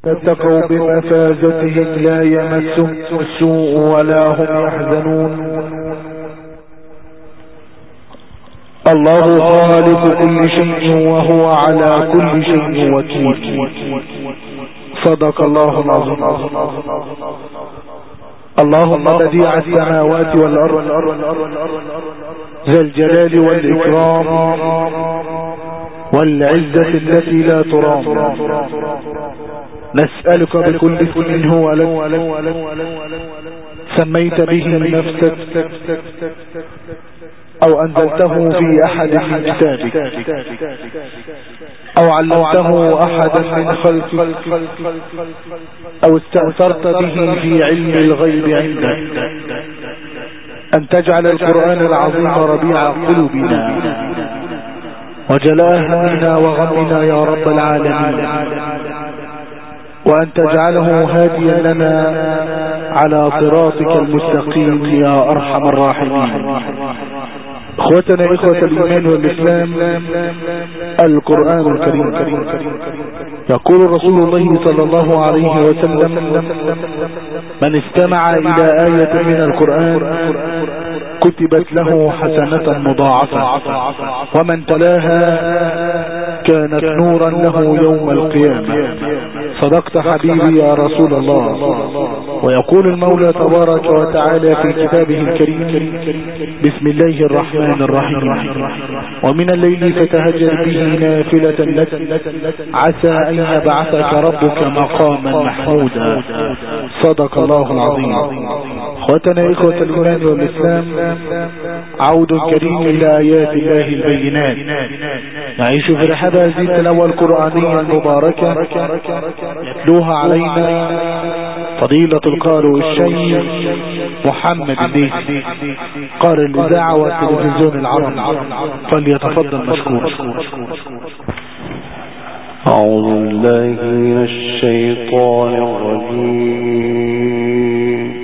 اتقوا بمفازتهم لا يمسهم السوء ولا هم يحزنون. الله خالق كل شيء وهو على كل شيء وكيل. صدق الله العظيم. اللهم بديع السماوات والأرض ذا الجلال والإكرام والعزة التي لا ترام، نسألك بكل اسم هو لك سميت به نفسك أو أنزلته في أحد من كتابك أو علمته أحدا من خلقك أو استأثرت به في علم الغيب عندك أن تجعل القرآن العظيم ربيع قلوبنا وجلاء همنا وغمنا يا رب العالمين، وأن تجعله هاديا لنا على صراطك المستقيم يا أرحم الراحمين. اخوتنا اخوة الايمان والاسلام، القرآن الكريم يقول رسول الله صلى الله عليه وسلم: من استمع الى آية من القرآن كتبت له حسنة مضاعفة، ومن تلاها كانت نورا له يوم القيامة. صدقت حبيبي يا رسول الله. ويقول المولى تبارك وتعالى في كتابه الكريم: بسم الله الرحمن الرحيم، ومن الليل فتهجر به نافلة لك عسى أن يبعثك ربك مقاما محمودا. صدق الله العظيم. اخوتنا اخوة الايمان والاسلام، عود كريم الى ايات الله البينات. نعيش في رحاب هذه التلاوة القرآنية المباركة يتلوها علينا فضيلة القارئ الشيخ محمد الديسي، قارئ الإذاعة والتلفزيون العربي، فليتفضل مشكور. أعوذ بالله من الشيطان الرجيم.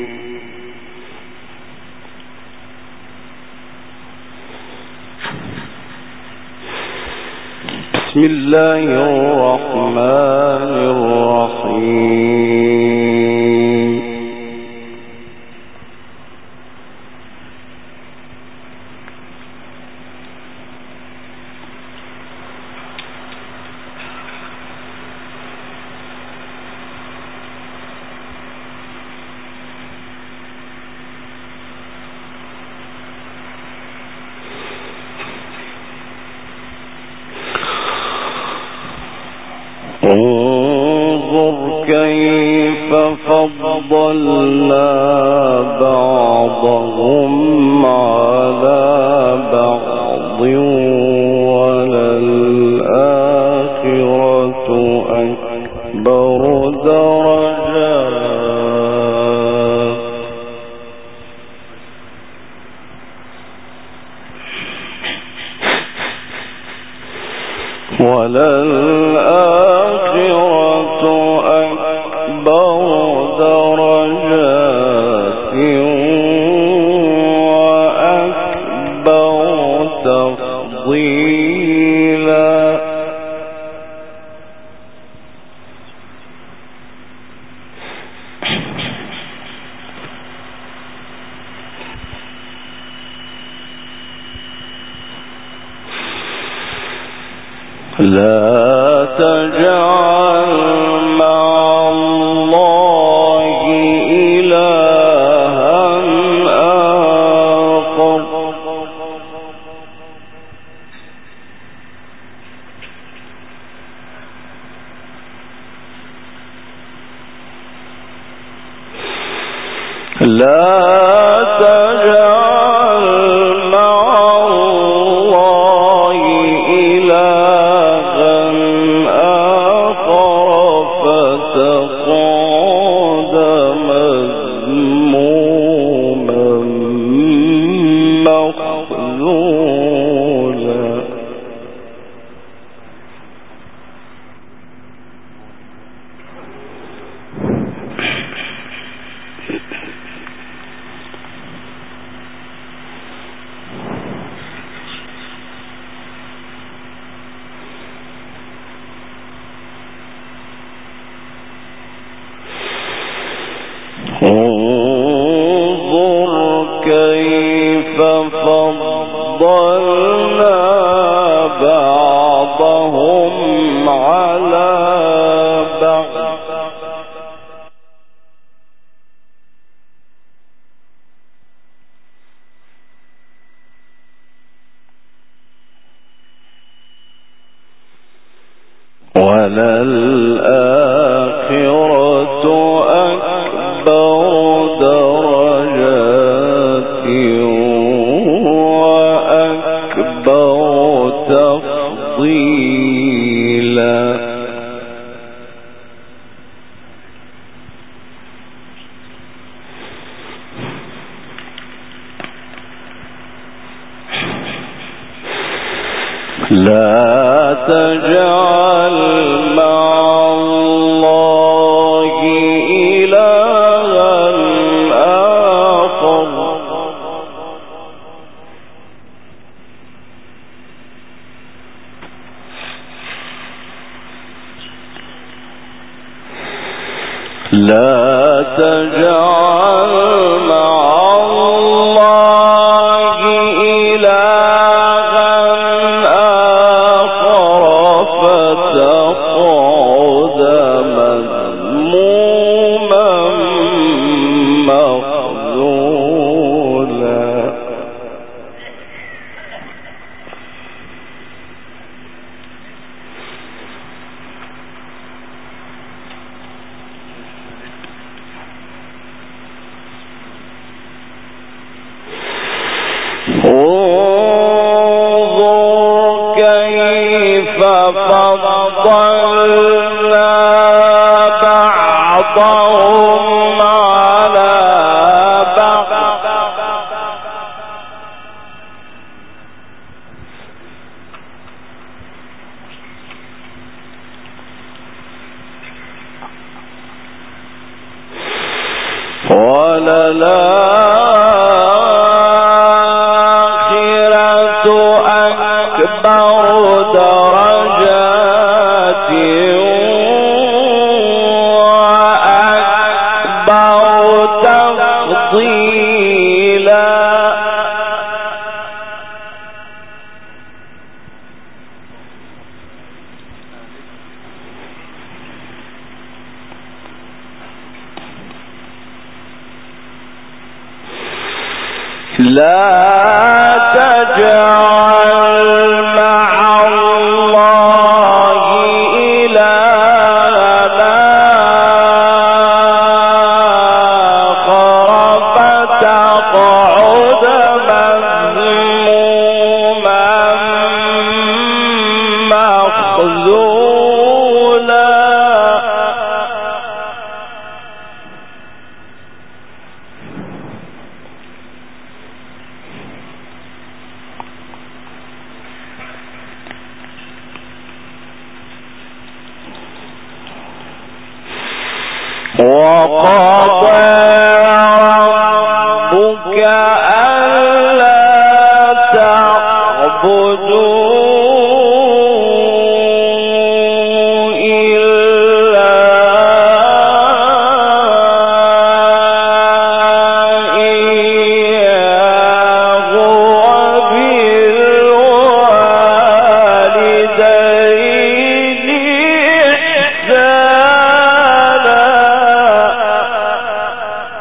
بسم الله الرحمن الرحيم. انظر كيف فضلنا بعضهم على بعض وللآخرة أكبر درجات وأكبر تفضيلا. لا تجعل مع الله إلها آخر على بعض وللآخرة أكبر درجات وأكبر تفضيلا لا تجعل مع الله إلها آخر لا تجعل مع الله إلها فتقعد مذموما مخذولا انظر كيف فضلنا بعضهم على بعض وللآخرة أكبر درجات وأكبر تفضيلا لا تجعل مع الله إلها آخر فتقعد مذموما مخذولا وقضى ربك ألا تعبدوا إلا إياه وبالوالدين إحسانا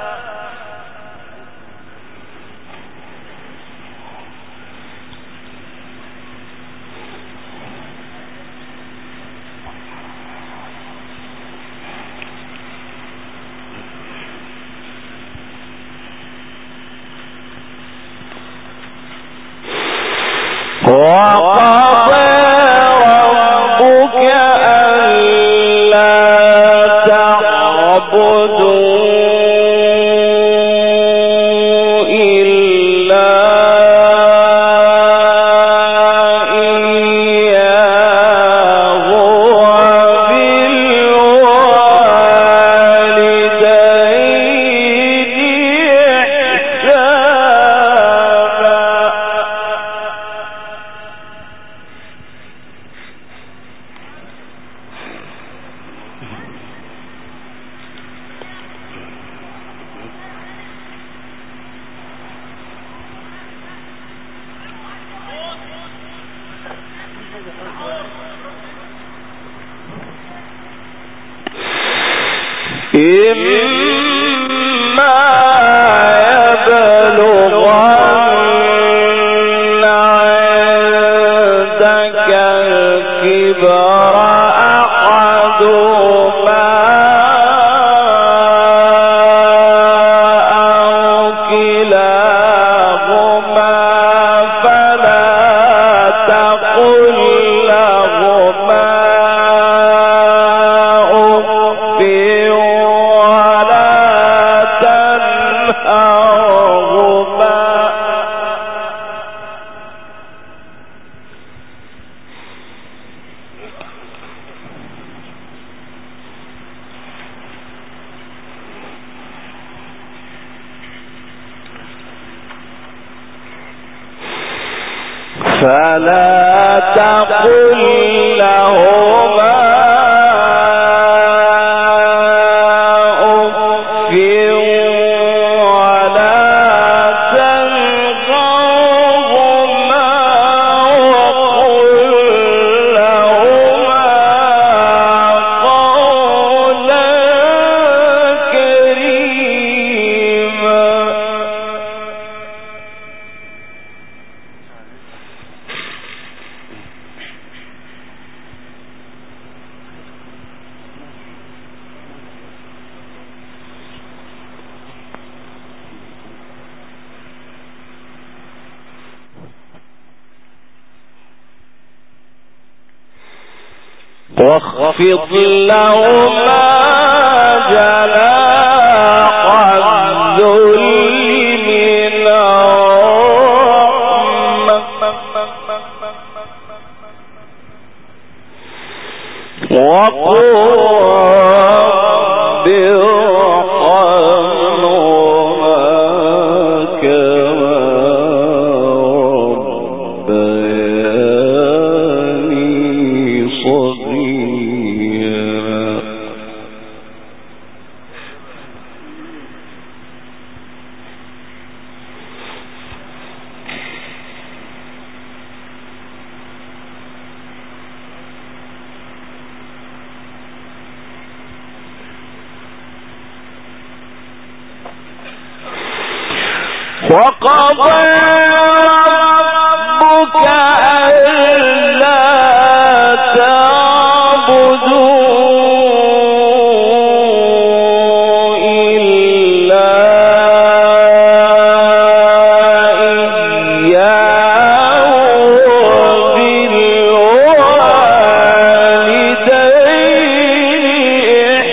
فلا تقل لهما أف ولا تنهرهما وقل لهما قولا كريما. واخفض لهما جناح الذل من الرحمة وقل رب ارحمهما كما ربياني صغيرا. وقضى ربك ألا تعبدوا إلا إياه وبالوالدين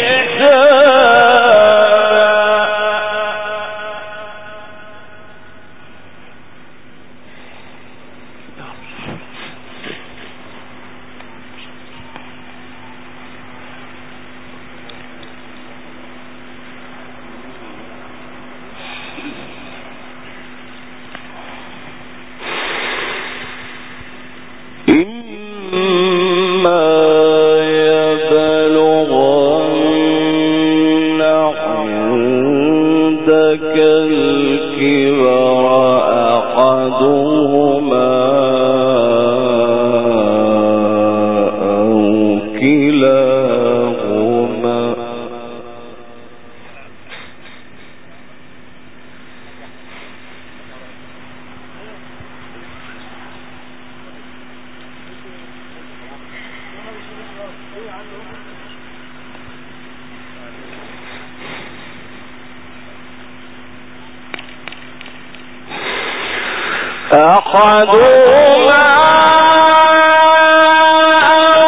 إما يبلغن عندك الكبر أحدهما أو كلاهما أحدهما أو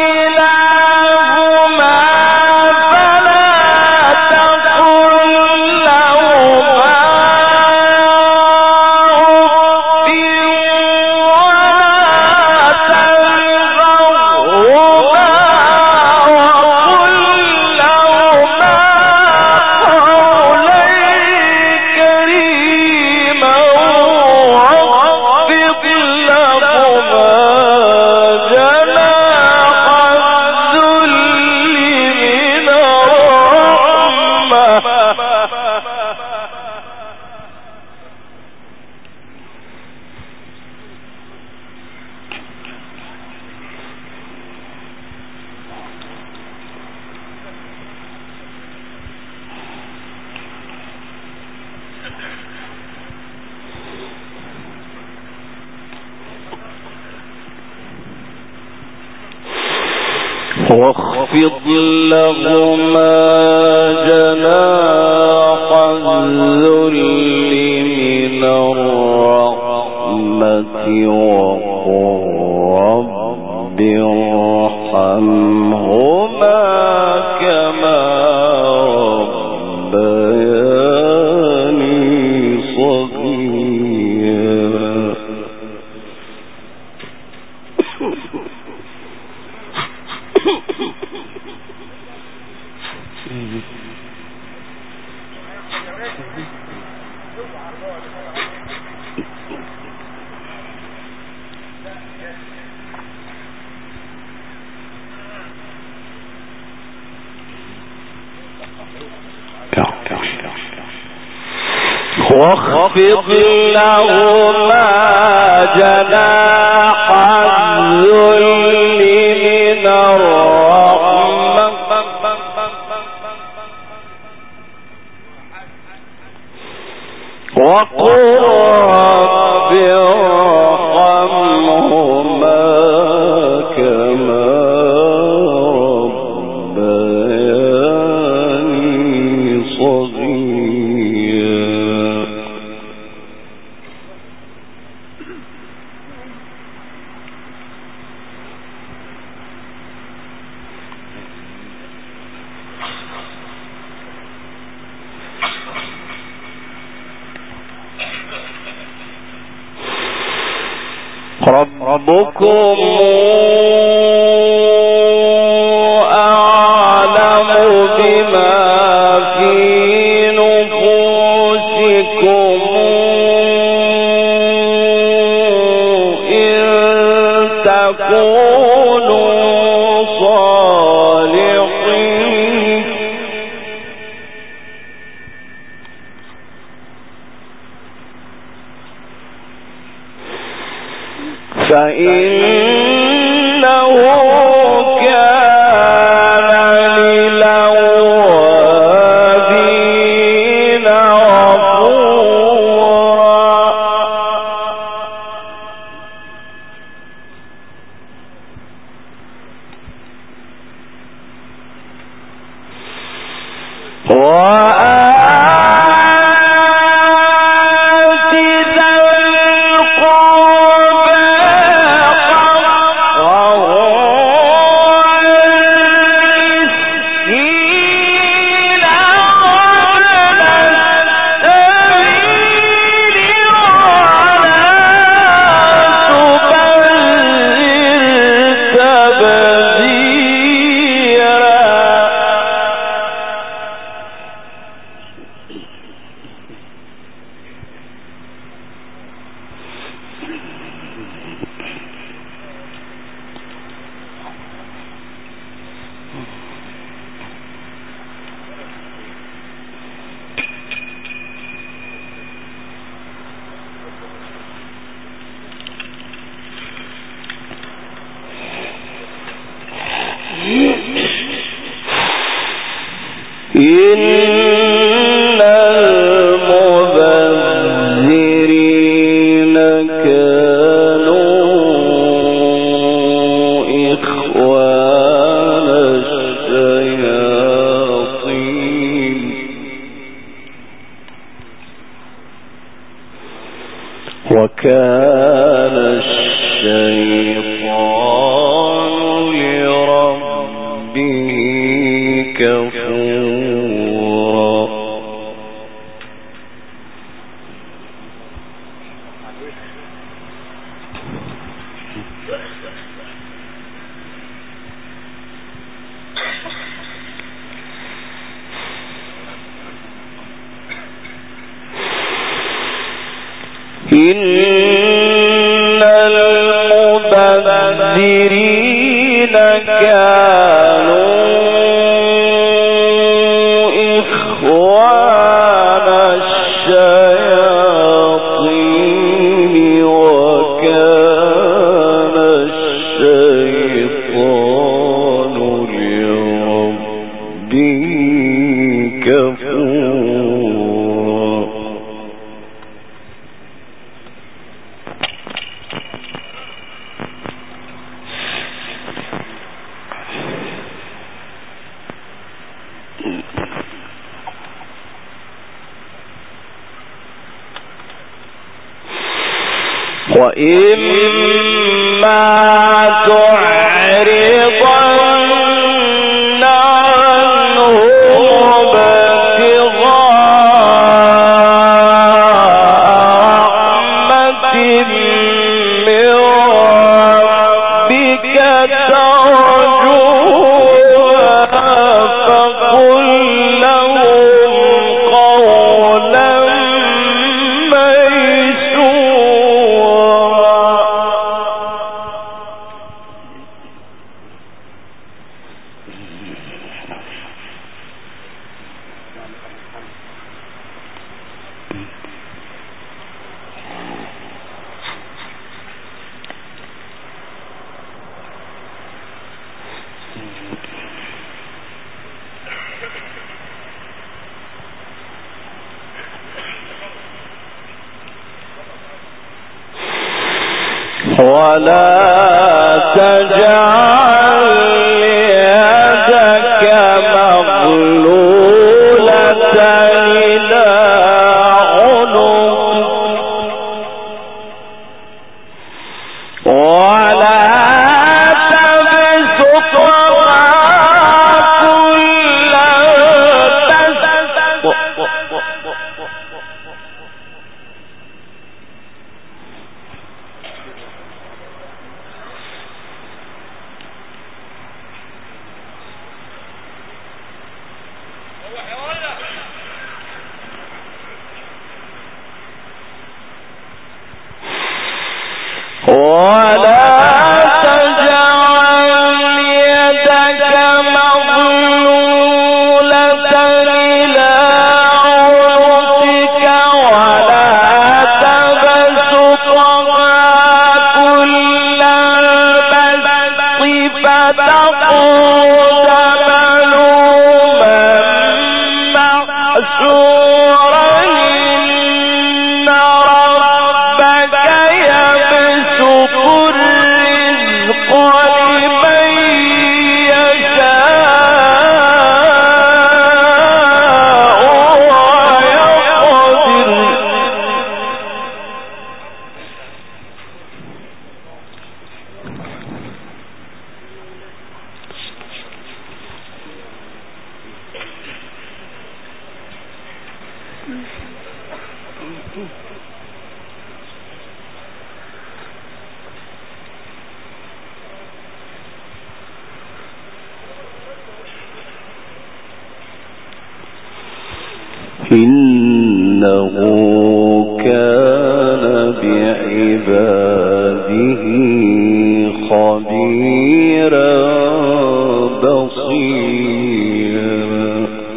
كلاهما فلا تقل لهما أف ولا تنهرهما وقل لهما قولا كريما واخفض لهما واخفض لهما جناح الذل من الرحمة وقل رب ارحمهما كما ربياني صغيرا. واخفض لهما جناح الذل من الرحمة وقل رب ارحمهما كما ربياني صغيرا. ربكم أعلم بما في نفوسكم إن تكونوا صالحين فإنه كان للأوابين غفورا. إن المبذرين كانوا إخوان الشياطين وكان الشيطان لربه كفورا. إن المبذرين كانوا إخوان الشياطين وكان الشيطان لربه كفورا. وإما تعرضن عنهم ابتغاء من ربك ترجوها فقل لهم قولا ميسورا. ولا تجعل يدك مغلولة إلى عنقك ولا تبسطها كل البسط ولا تجعل يدك مغلولة إلى عنقك ولا تبسطها كل البسط فتقعد ملوما محسورا إن ربك يبسط الرزق لمن يشاء ويقدر إنه كان بعباده خبيرا بصيرا.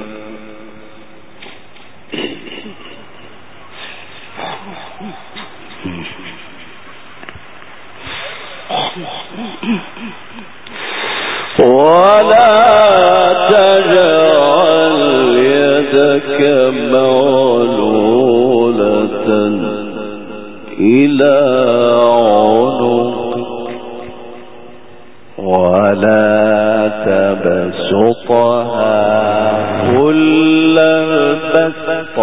ولا تجعل يدك مغلولة إلى عنقك ولا تبسطها كل البسط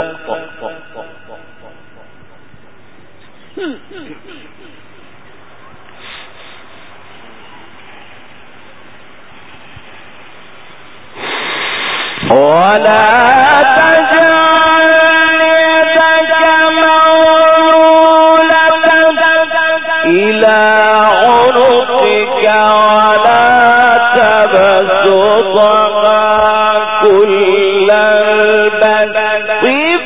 ولا تجعل يدك مغلولة إلى عنقك ولا تبسطها كل البسط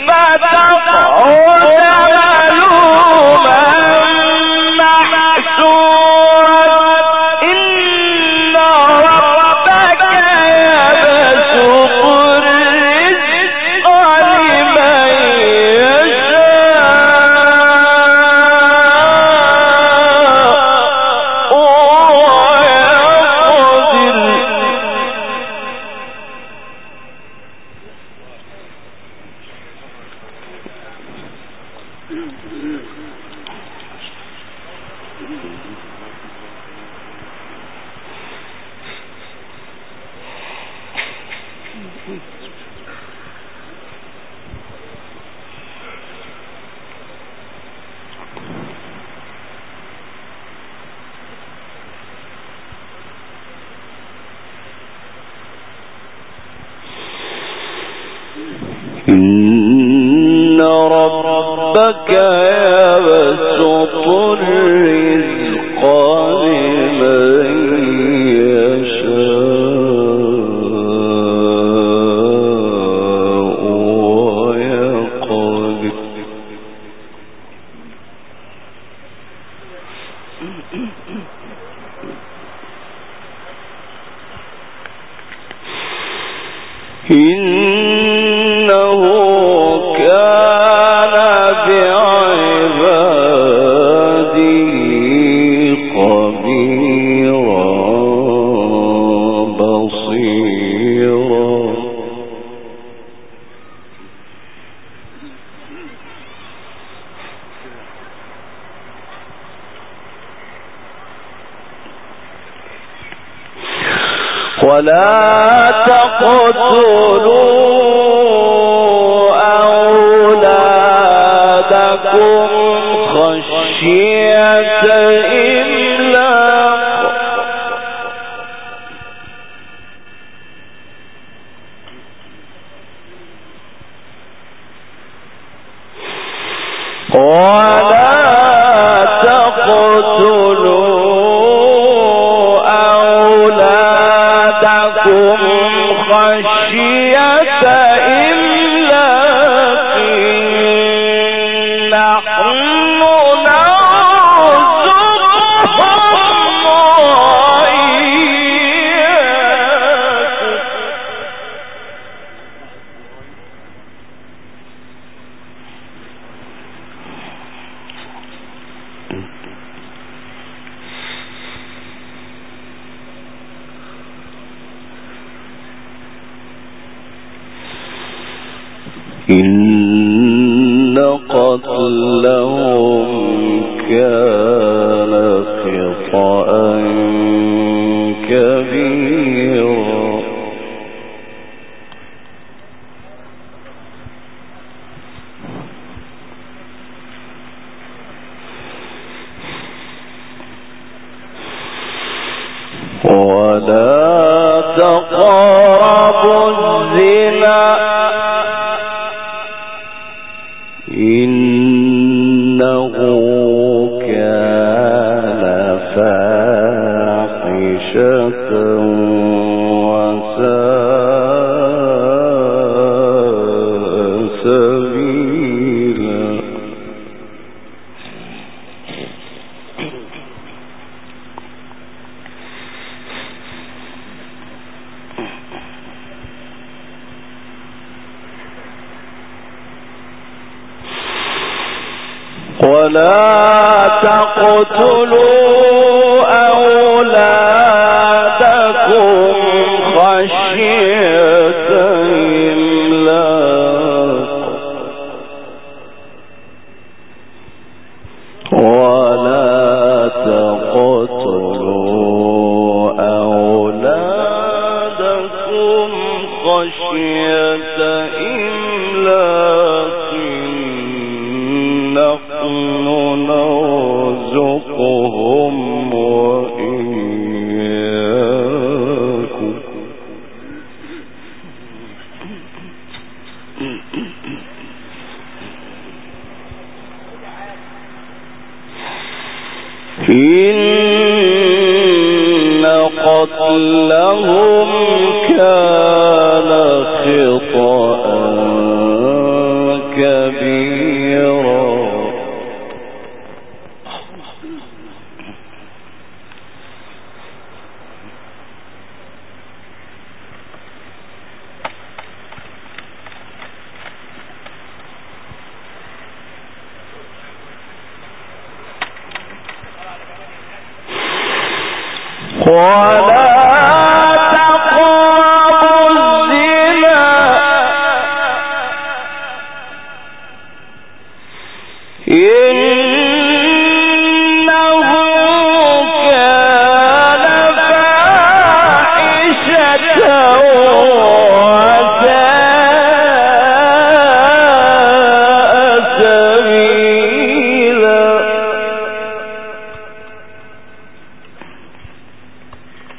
فتقعد ملوما محسورا إن ربك يبسط الرزق لمن يشاء ويقدر. إن ربك يبسط الرزق لمن يشاء ويقدر إنه كان بعباده خبيرا بصيرا ولا تقتلوا أولادكم خشية إملاق ولا تقتلوا خشية إملاق نحن نرزقهم إن قتلهم كان خطأ كبيرا ولا تقربوا الزنا إنه كان فاحشة وساء سبيلا ولا تقتلوا أولادكم خشية إملاق ولا تقتلوا أولادكم خشية إملاق نحن نرزقهم وإياكم إن قتلهم كان خطأ كبيرا ولا تقربوا الزنا إنه كان فاحشة وساء سبيلا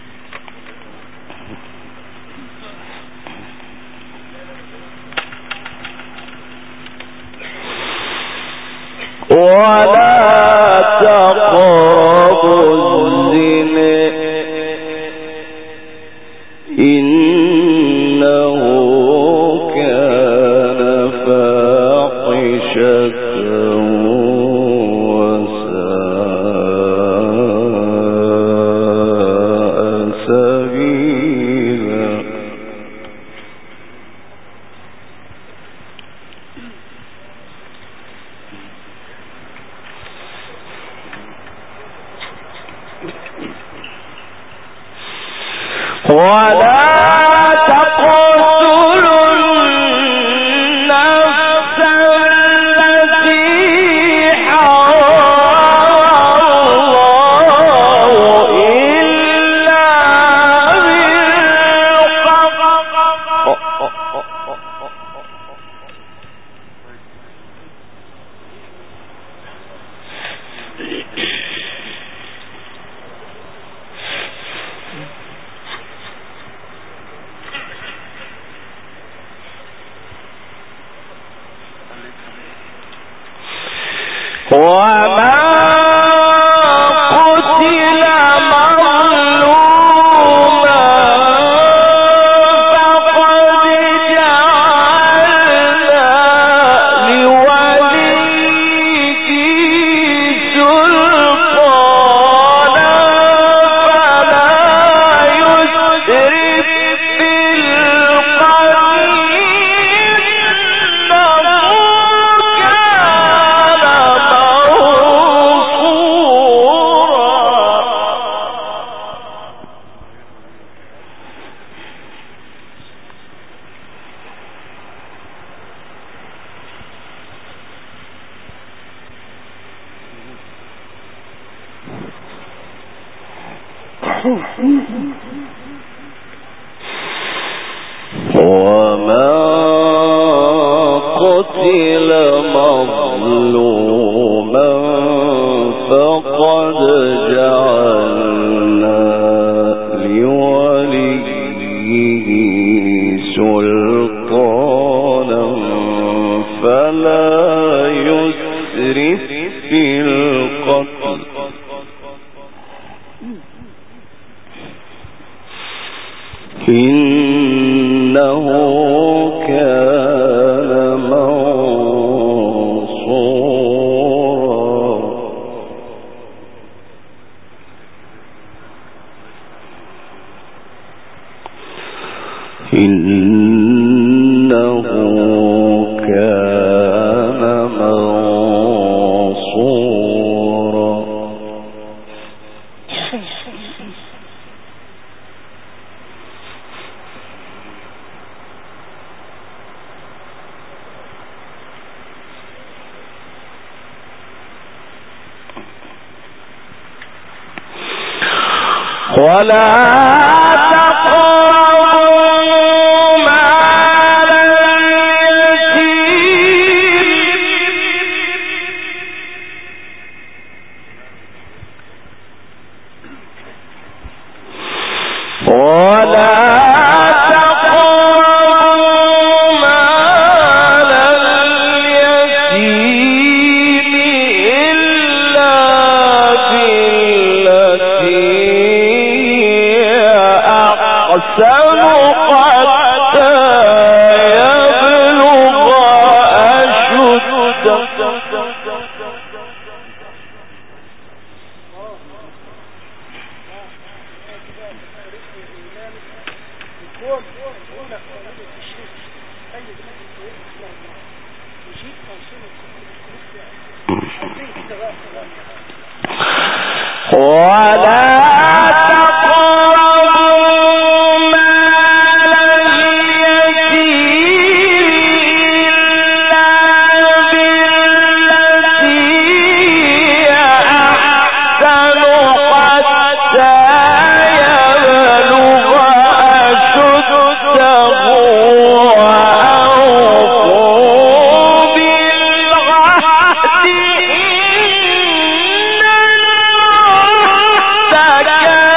كان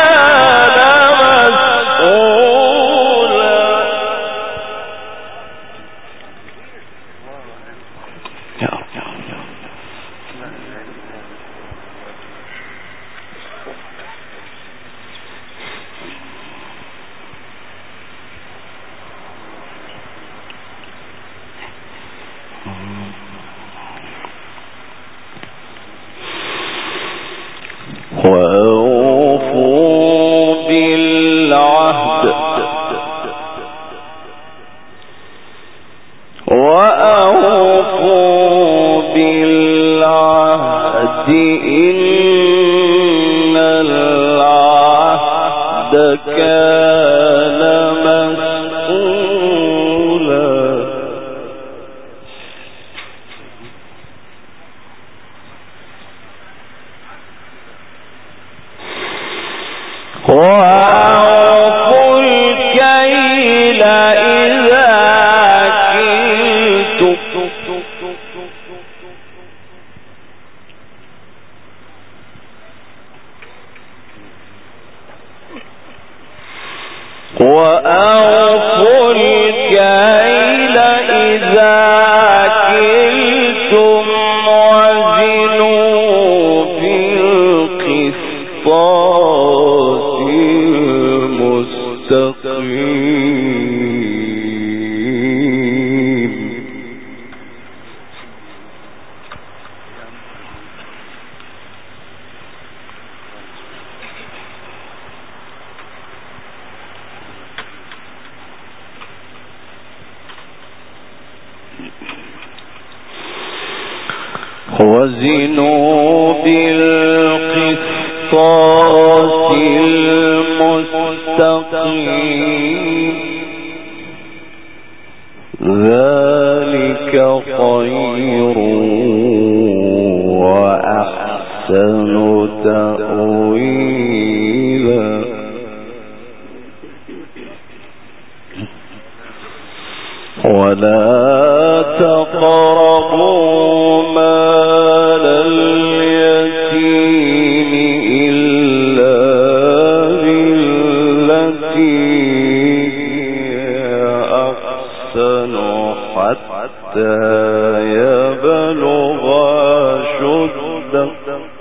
وزنوا بالقسطاس المستقيم ذلك خير وأحسن تأويلا ولا تقربوا مال اليتيم إلا بالتي هي أحسن حتى يبلغ أشده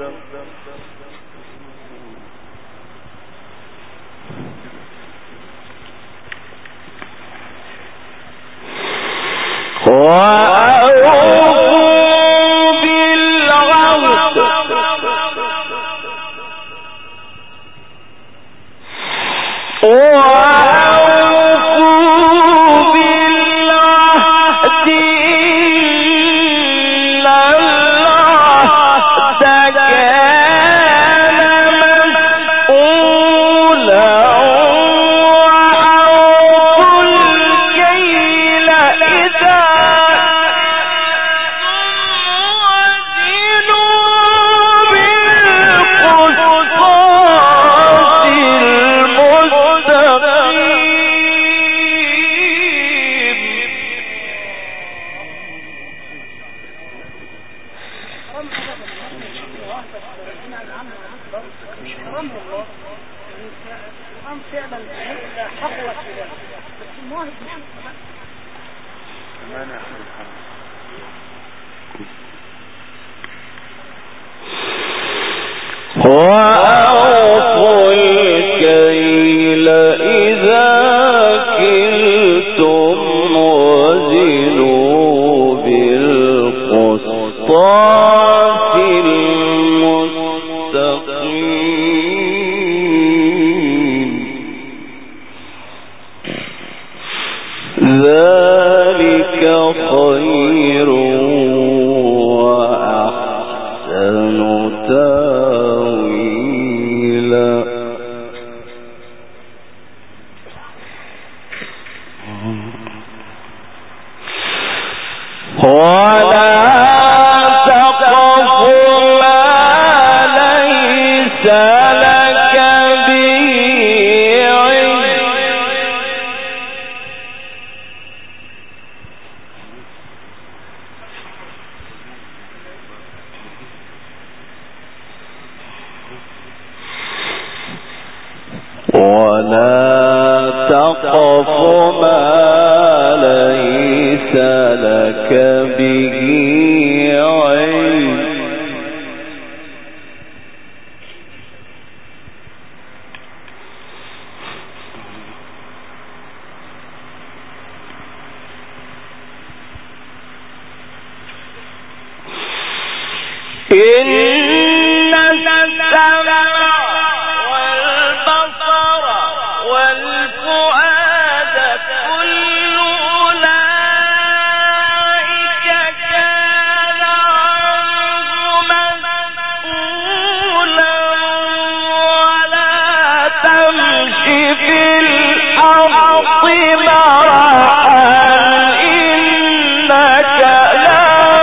وأوفوا الكيل إذا كلتم وزنوا بالقسطاس المستقيم ذلك خير وأحسن تأويلا ولا تقف ما ليس لك به علم ولا تقف ما ليس لك به علم إن السمع والبصر والفؤاد كل أولئك كان عنه مسؤولا ولا تمش في الأرض مرحا إنك لا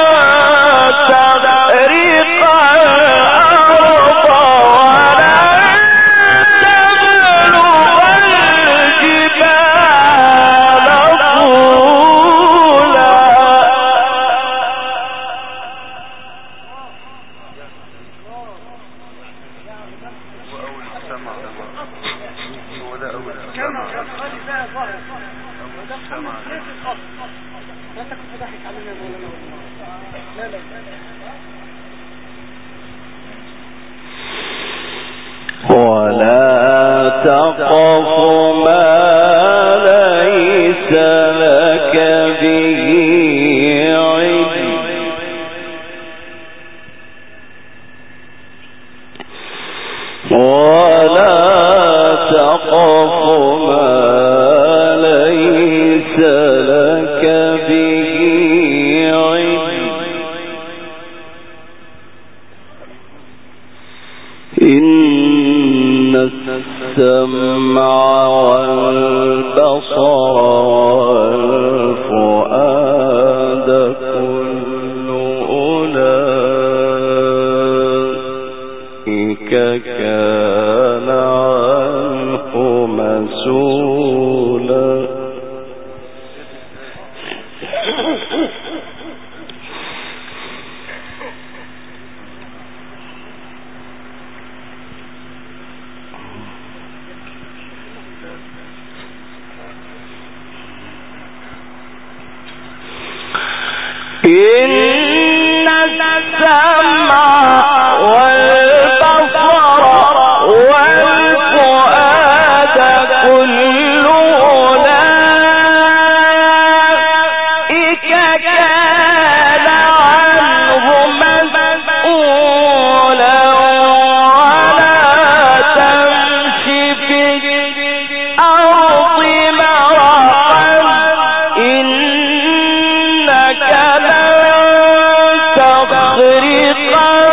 تخرق الأرض ولا تبلغ الجبال طولا ولا تقف ما ليس لك به علم ولا تقف ما ليس لك به علم إن السمع والبصر والفؤاد كل أولئك كان عنه مسؤولا ولا تمش في الأرض مرحا إنك لن تخرق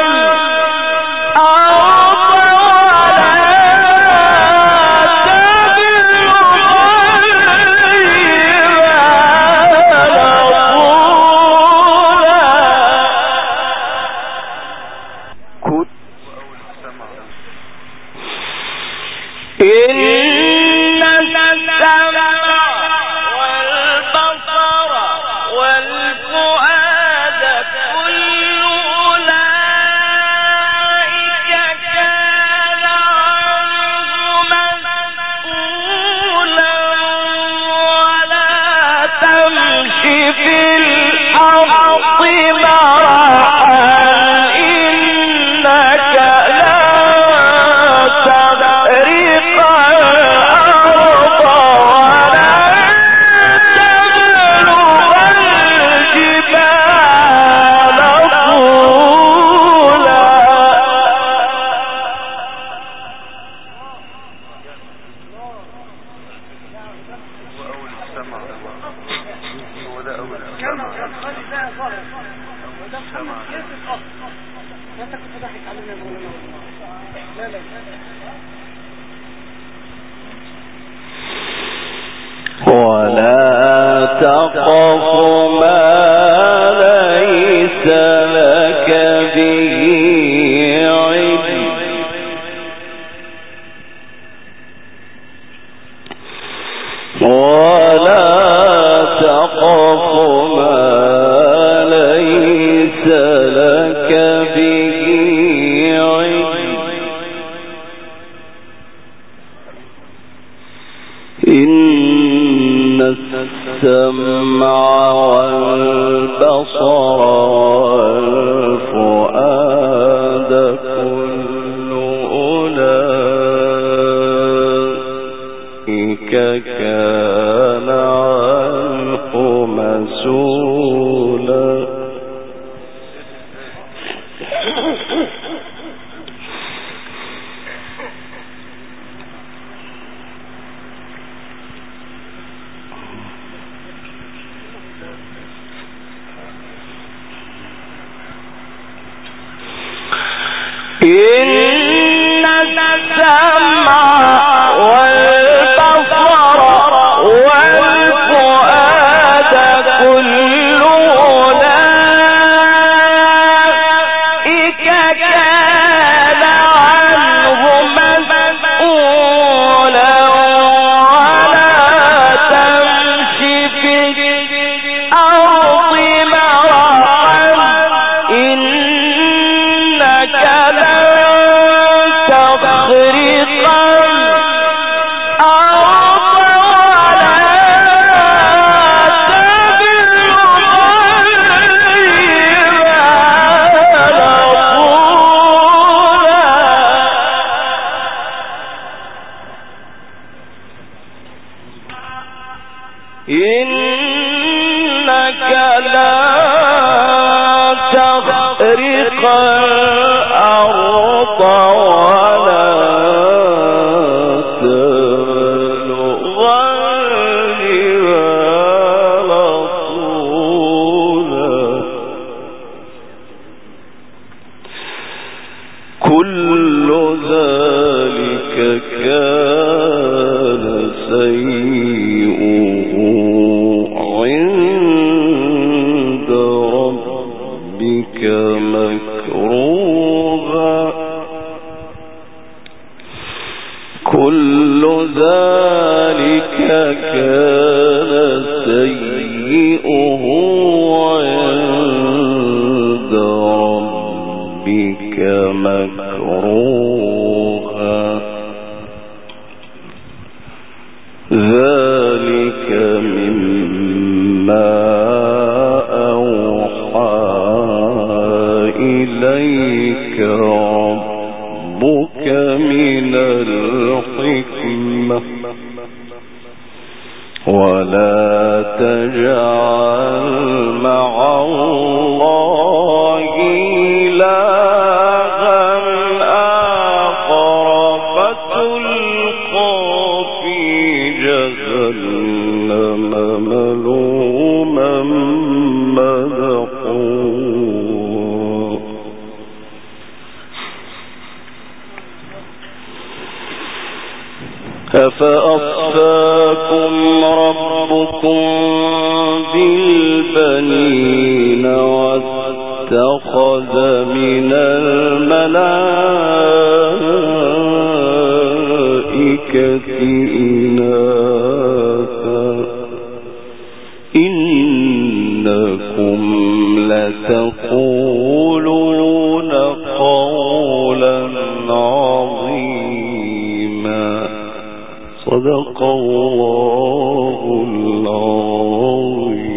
الأرض ولا إن السمع والبصر والفؤاد كل أولئك كان عنه مسؤولا ولا تمش في الأرض مرحا إنك لا تخرق الأرض ولا تبلغ الجبال طولا ولا تقف ما ليس لك به علم ولا تقف ما ليس لك به علم إن السمع والبصر والفؤاد كل أولئك كان عنه مسؤولا إن السمع والبصر والفؤاد كل أولئك كان عنه مسؤولا ولا تمش في الأرض مرحا إنك لن تخرق الأرض ولا إنك لا تخرق الأرض ولا تبلغ الجبال طولا كل ذلك كان سيئه عند ربك مكروها كل ذلك كان سيئه عند ربك مكروها ذلك مما أوحى بالبنين واتخذ من الملائكة إناثا إنكم لتقولون قولا عظيما صدق الله العظيم.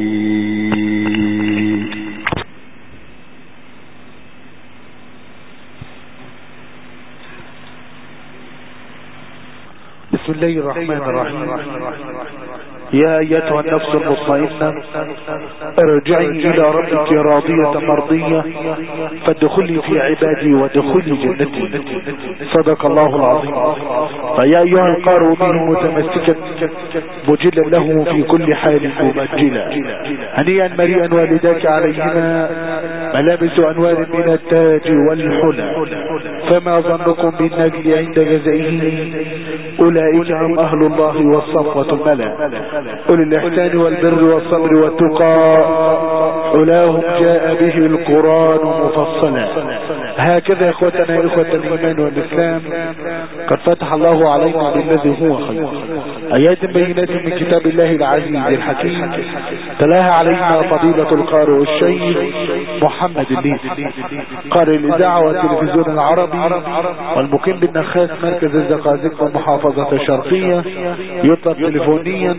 بسم الله الرحمن الرحيم. يا أيتها النفس المطمئنة ارجعي إلى ربك راضية مرضية فادخلي في عبادي وادخلي جنتي صدق الله العظيم. فيا أيها القارئ به متمسكا مجلا له في كل حال مبجلا هنيئا مريئا والداك عليهما ملابس أنوار من التاج والحلى فما ظنكم بالنجل عند جزائه أولئك هم أهل الله والصفوة الملا أولي الإحسان والبر والصبر والتقى أولاهم جاء به القرآن مفصلا. هكذا إخوتنا إخوة الإيمان والإسلام قد فتح الله علينا بالذي هو خير آيات بينات من كتاب الله العزيز الحكيم تلاها علينا فضيلة القارئ الشيخ محمد الليثي قارئ الإذاعة والتلفزيون العربي والمقيم بالنخاس مركز الزقازيق والمحافظة الشرقية. يطلب تليفونيا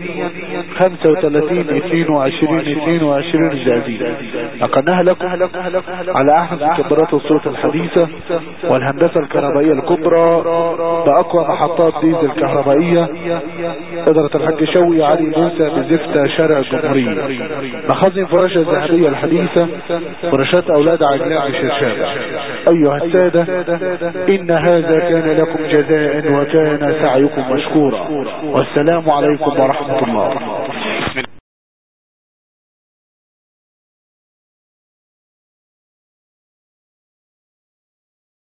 35-22-22 زائدين. نقلناها لكم على أحد كبرات الصوت الحديثة والهندسة الكهربائية الكبرى بأقوى محطات ديزل الكهربائية إدارة الحاج شوقي علي موسى بزفتة شارع الجمهورية. مخازن فراشة الذهبية الحديثة فراشات أولاد عجلان بشرشابة. أيها السادة إن هذا كان لكم جزاء وكان سعيكم مشكورا والسلام عليكم ورحمة الله.